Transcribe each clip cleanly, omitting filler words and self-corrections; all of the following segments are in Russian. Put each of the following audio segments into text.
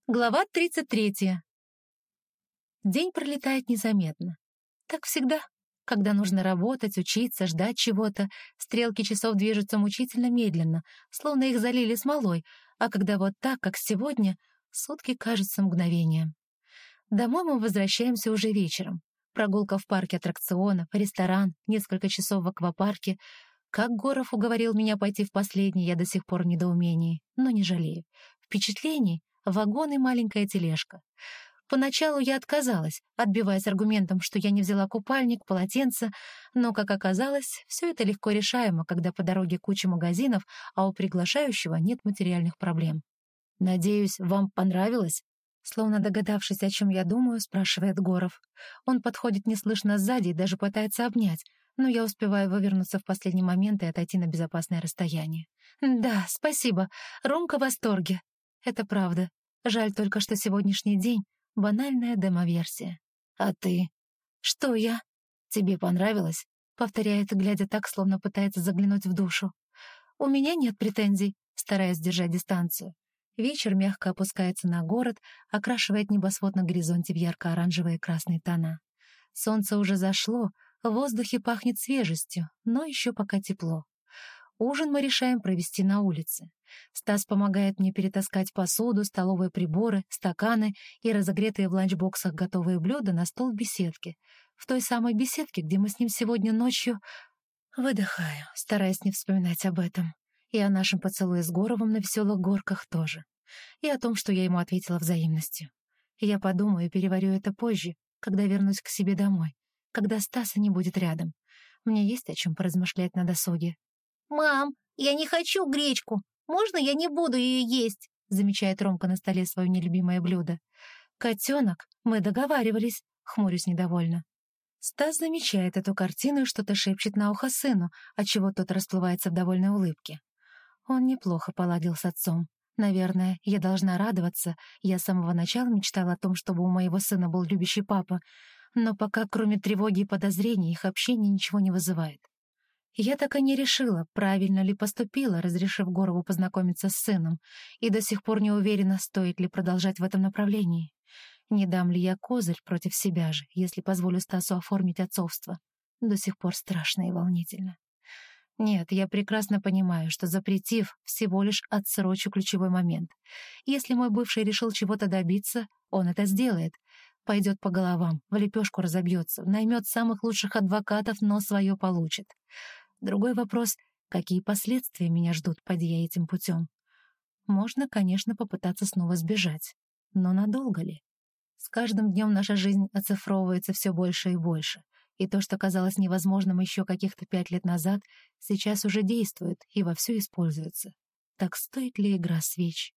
Глава 33. День пролетает незаметно. Так всегда. Когда нужно работать, учиться, ждать чего-то, стрелки часов движутся мучительно медленно, словно их залили смолой, а когда вот так, как сегодня, сутки кажутся мгновением. Домой мы возвращаемся уже вечером. Прогулка в парке аттракционов, ресторан, несколько часов в аквапарке. Как Горов уговорил меня пойти в последний, я до сих пор в недоумении, но не жалею. Впечатлений — вагон и маленькая тележка. Поначалу я отказалась, отбиваясь аргументом, что я не взяла купальник, полотенце, но, как оказалось, все это легко решаемо, когда по дороге куча магазинов, а у приглашающего нет материальных проблем. «Надеюсь, вам понравилось?» Словно догадавшись, о чем я думаю, спрашивает Горов. Он подходит неслышно сзади и даже пытается обнять, но я успеваю вывернуться в последний момент и отойти на безопасное расстояние. «Да, спасибо. Ромка в восторге». Это правда. Жаль только, что сегодняшний день — банальная демо-версия. «А ты?» «Что я?» «Тебе понравилось?» — повторяет, глядя так, словно пытается заглянуть в душу. «У меня нет претензий», стараясь держать дистанцию. Вечер мягко опускается на город, окрашивает небосвод на горизонте в ярко-оранжевые и красные тона. Солнце уже зашло, в воздухе пахнет свежестью, но еще пока тепло. Ужин мы решаем провести на улице. Стас помогает мне перетаскать посуду, столовые приборы, стаканы и разогретые в ланчбоксах готовые блюда на стол в беседке. В той самой беседке, где мы с ним сегодня ночью... Выдыхаю, стараясь не вспоминать об этом. И о нашем поцелуе с Горовым на веселых горках тоже. И о том, что я ему ответила взаимностью. Я подумаю и переварю это позже, когда вернусь к себе домой, когда Стаса не будет рядом. Мне есть о чем поразмышлять на досуге. «Мам, я не хочу гречку. Можно я не буду ее есть?» Замечает Ромка на столе свое нелюбимое блюдо. «Котенок, мы договаривались», — хмурюсь недовольно. Стас замечает эту картину и что-то шепчет на ухо сыну, отчего тот расплывается в довольной улыбке. Он неплохо поладил с отцом. Наверное, я должна радоваться. Я с самого начала мечтала о том, чтобы у моего сына был любящий папа, но пока кроме тревоги и подозрений их общение ничего не вызывает. Я так и не решила, правильно ли поступила, разрешив Горову познакомиться с сыном, и до сих пор не уверена, стоит ли продолжать в этом направлении. Не дам ли я козырь против себя же, если позволю Стасу оформить отцовство? До сих пор страшно и волнительно. Нет, я прекрасно понимаю, что, запретив, всего лишь отсрочу ключевой момент. Если мой бывший решил чего-то добиться, он это сделает. Пойдет по головам, в лепешку разобьется, наймет самых лучших адвокатов, но свое получит. Другой вопрос — какие последствия меня ждут, поди я этим путем? Можно, конечно, попытаться снова сбежать. Но надолго ли? С каждым днем наша жизнь оцифровывается все больше и больше. И то, что казалось невозможным еще каких-то 5 лет назад, сейчас уже действует и вовсю используется. Так стоит ли игра свеч?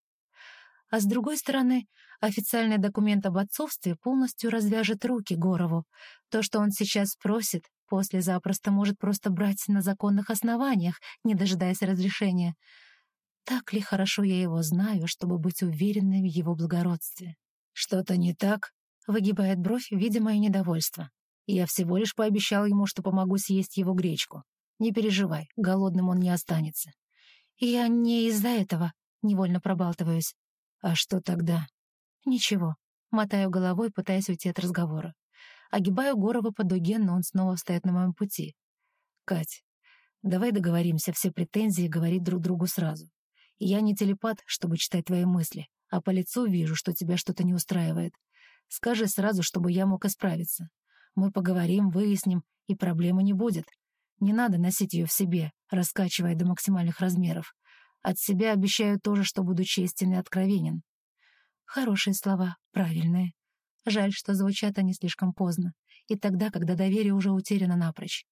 А с другой стороны, официальный документ об отцовстве полностью развяжет руки Горову. То, что он сейчас просит, после запросто может просто брать на законных основаниях, не дожидаясь разрешения. Так ли хорошо я его знаю, чтобы быть уверенной в его благородстве? «Что-то не так?» — выгибает бровь, видя мое недовольство. «Я всего лишь пообещал ему, что помогу съесть его гречку. Не переживай, голодным он не останется». «Я не из-за этого», — невольно пробалтываюсь. «А что тогда?» «Ничего». Мотаю головой, пытаясь уйти от разговора. Огибаю Горова по дуге, но он снова встает на моем пути. «Кать, давай договоримся все претензии говорить друг другу сразу. Я не телепат, чтобы читать твои мысли, а по лицу вижу, что тебя что-то не устраивает. Скажи сразу, чтобы я мог исправиться. Мы поговорим, выясним, и проблемы не будет. Не надо носить ее в себе, раскачивая до максимальных размеров. От себя обещаю тоже, что буду честен и откровенен». Хорошие слова, правильные. Жаль, что звучат они слишком поздно, и тогда, когда доверие уже утеряно напрочь.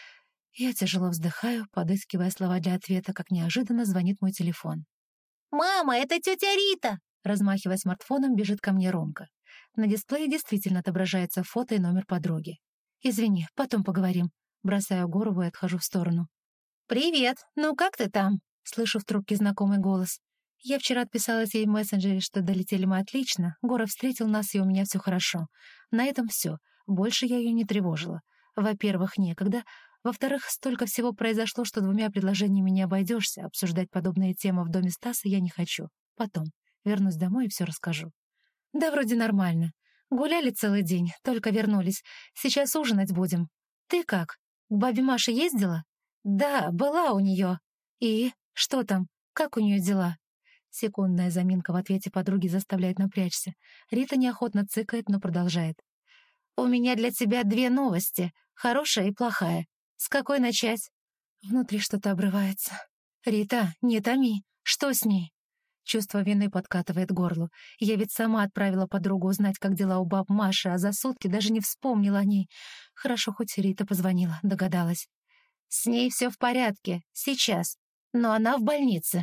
Я тяжело вздыхаю, подыскивая слова для ответа, как неожиданно звонит мой телефон. «Мама, это тетя Рита!» Размахивая смартфоном, бежит ко мне Ромка. На дисплее действительно отображается фото и номер подруги. «Извини, потом поговорим». Бросаю Горову и отхожу в сторону. «Привет! Ну как ты там?» Слышу в трубке знакомый голос. Я вчера отписалась ей в мессенджере, что долетели мы отлично, Горов встретил нас, и у меня все хорошо. На этом все. Больше я ее не тревожила. Во-первых, некогда. Во-вторых, столько всего произошло, что 2 предложениями не обойдешься. Обсуждать подобные темы в доме Стаса я не хочу. Потом. Вернусь домой и все расскажу. Да вроде нормально. Гуляли целый день, только вернулись. Сейчас ужинать будем. Ты как? К бабе Маше ездила? Да, была у нее. И? Что там? Как у нее дела? Секундная заминка в ответе подруги заставляет напрячься. Рита неохотно цыкает, но продолжает. «У меня для тебя две новости, хорошая и плохая. С какой начать?» Внутри что-то обрывается. «Рита, не томи. Что с ней?» Чувство вины подкатывает к горлу. Я ведь сама отправила подругу узнать, как дела у баб Маши, а за сутки даже не вспомнила о ней. Хорошо, хоть Рита позвонила, догадалась. «С ней все в порядке, сейчас. Но она в больнице».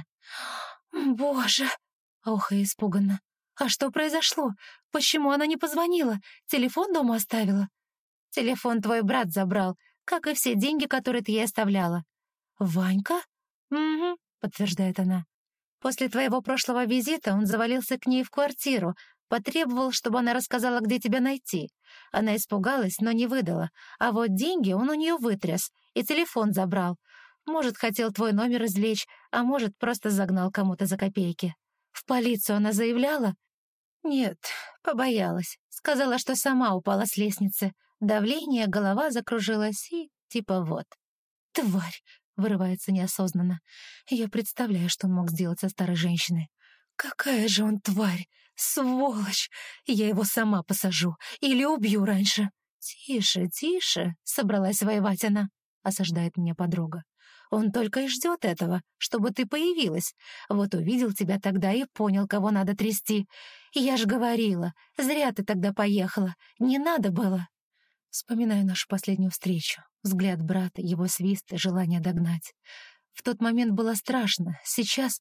«Боже!» — охая испуганно. «А что произошло? Почему она не позвонила? Телефон дома оставила?» «Телефон твой брат забрал, как и все деньги, которые ты ей оставляла». «Ванька?» «Угу», — подтверждает она. «После твоего прошлого визита он завалился к ней в квартиру, потребовал, чтобы она рассказала, где тебя найти. Она испугалась, но не выдала. А вот деньги он у нее вытряс и телефон забрал. Может, хотел твой номер извлечь, а может, просто загнал кому-то за копейки. В полицию она заявляла?» «Нет, побоялась. Сказала, что сама упала с лестницы. Давление, голова закружилась и типа вот». «Тварь!» — вырывается неосознанно. Я представляю, что он мог сделать со старой женщиной. «Какая же он тварь! Сволочь! Я его сама посажу или убью раньше!» «Тише, тише!» — собралась воевать она, — осаждает меня подруга. «Он только и ждет этого, чтобы ты появилась. Вот увидел тебя тогда и понял, кого надо трясти. Я ж говорила, зря ты тогда поехала, не надо было». Вспоминаю нашу последнюю встречу. Взгляд брата, его свист и желание догнать. В тот момент было страшно. Сейчас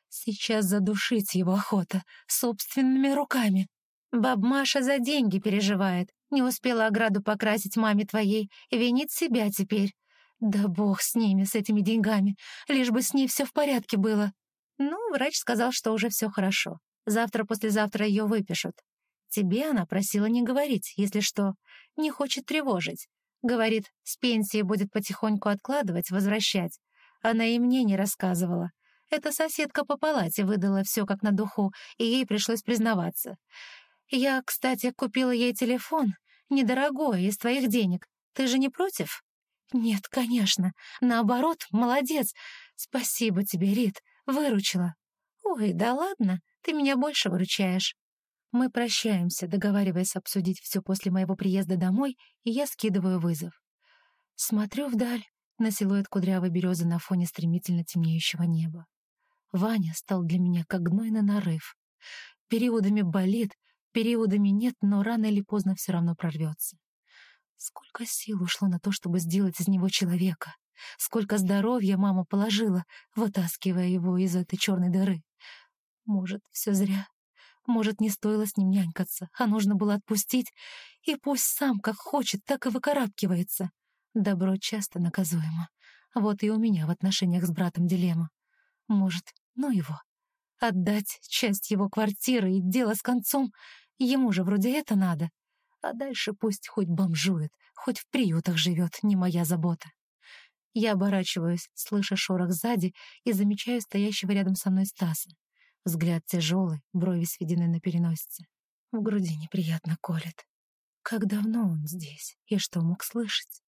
задушить его охота собственными руками. Баб Маша за деньги переживает. Не успела ограду покрасить маме твоей и винит себя теперь. Да бог с ними, с этими деньгами. Лишь бы с ней все в порядке было. Ну, врач сказал, что уже все хорошо. Завтра-послезавтра ее выпишут. Тебе она просила не говорить, если что. Не хочет тревожить. Говорит, с пенсии будет потихоньку откладывать, возвращать. Она и мне не рассказывала. Эта соседка по палате выдала все как на духу, и ей пришлось признаваться. Я, кстати, купила ей телефон. Недорогой, из твоих денег. Ты же не против? Нет, конечно. Наоборот, молодец. Спасибо тебе, Рит. Выручила. Ой, да ладно, ты меня больше выручаешь. Мы прощаемся, договариваясь обсудить все после моего приезда домой, и я скидываю вызов. Смотрю вдаль, на силуэт кудрявой березы на фоне стремительно темнеющего неба. Ваня стал для меня как гнойный нарыв. Периодами болит, периодами нет, но рано или поздно все равно прорвется. Сколько сил ушло на то, чтобы сделать из него человека. Сколько здоровья мама положила, вытаскивая его из этой черной дыры. Может, все зря. Может, не стоило с ним нянькаться, а нужно было отпустить, и пусть сам как хочет, так и выкарабкивается. Добро часто наказуемо. Вот и у меня в отношениях с братом дилемма. Может, ну его. Отдать часть его квартиры и дело с концом. Ему же вроде это надо. А дальше пусть хоть бомжует, хоть в приютах живет, не моя забота. Я оборачиваюсь, слыша шорох сзади, и замечаю стоящего рядом со мной Стаса. Взгляд тяжелый, брови сведены на переносице. В груди неприятно колет. Как давно он здесь и что мог слышать?